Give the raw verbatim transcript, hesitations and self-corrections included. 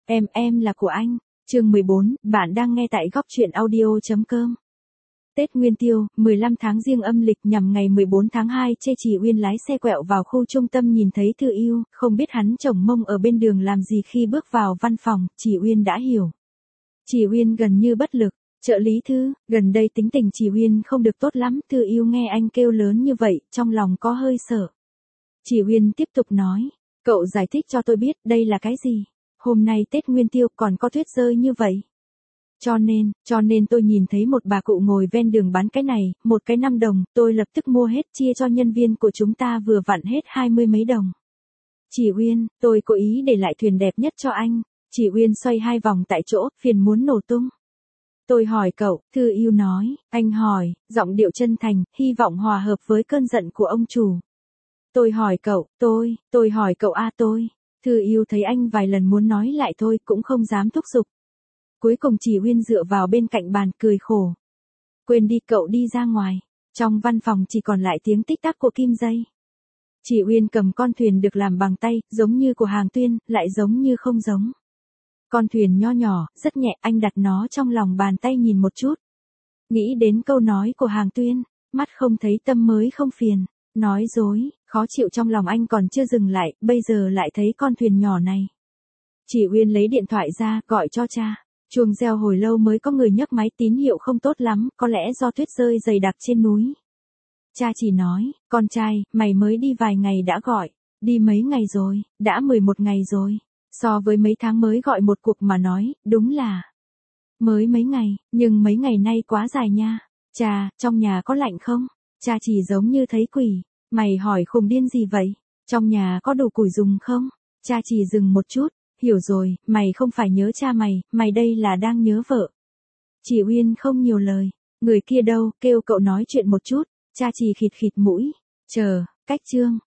Em, em là của anh. Chương mười bốn, bạn đang nghe tại góc truyện audio chấm com. Tết Nguyên Tiêu, mười lăm tháng Giêng âm lịch nhằm ngày mười bốn tháng hai, Chê Chỉ Uyên lái xe quẹo vào khu trung tâm nhìn thấy Thư Yêu, không biết hắn chồng mông ở bên đường làm gì khi bước vào văn phòng, Chỉ Uyên đã hiểu. Chỉ Uyên gần như bất lực, trợ lý Thư, gần đây tính tình Chỉ Uyên không được tốt lắm, Thư Yêu nghe anh kêu lớn như vậy, trong lòng có hơi sợ. Chỉ Uyên tiếp tục nói, cậu giải thích cho tôi biết đây là cái gì. Hôm nay Tết Nguyên Tiêu còn có tuyết rơi như vậy. Cho nên, cho nên tôi nhìn thấy một bà cụ ngồi ven đường bán cái này, một cái năm đồng, tôi lập tức mua hết chia cho nhân viên của chúng ta vừa vặn hết hai mươi mấy đồng. Chỉ Uyên, tôi cố ý để lại thuyền đẹp nhất cho anh. Chỉ Uyên xoay hai vòng tại chỗ, phiền muốn nổ tung. Tôi hỏi cậu, Thư Yêu nói, anh hỏi, giọng điệu chân thành, hy vọng hòa hợp với cơn giận của ông chủ. Tôi hỏi cậu, tôi, tôi hỏi cậu a tôi. Thư Yêu thấy anh vài lần muốn nói lại thôi cũng không dám thúc giục. Cuối cùng Chỉ Uyên dựa vào bên cạnh bàn cười khổ. Quên đi, cậu đi ra ngoài. Trong văn phòng chỉ còn lại tiếng tích tắc của kim dây. Chỉ Uyên cầm con thuyền được làm bằng tay, giống như của Hàng Tuyên, lại giống như không giống. Con thuyền nho nhỏ, rất nhẹ, anh đặt nó trong lòng bàn tay nhìn một chút. Nghĩ đến câu nói của Hàng Tuyên, mắt không thấy tâm mới không phiền. Nói dối, khó chịu trong lòng anh còn chưa dừng lại, bây giờ lại thấy con thuyền nhỏ này. Chỉ Uyên lấy điện thoại ra, gọi cho cha. Chuông reo hồi lâu mới có người nhấc máy, tín hiệu không tốt lắm, có lẽ do tuyết rơi dày đặc trên núi. Cha chỉ nói, con trai, mày mới đi vài ngày đã gọi. Đi mấy ngày rồi, đã mười một ngày rồi. So với mấy tháng mới gọi một cuộc mà nói, đúng là mới mấy ngày, nhưng mấy ngày nay quá dài nha. Cha, trong nhà có lạnh không? Cha chỉ giống như thấy quỷ. Mày hỏi khùng điên gì vậy? Trong nhà có đủ củi dùng không? Cha chỉ dừng một chút. Hiểu rồi, mày không phải nhớ cha mày, mày đây là đang nhớ vợ. Chỉ Uyên không nhiều lời. Người kia đâu, kêu cậu nói chuyện một chút. Cha chỉ khịt khịt mũi. Chờ, cách chương.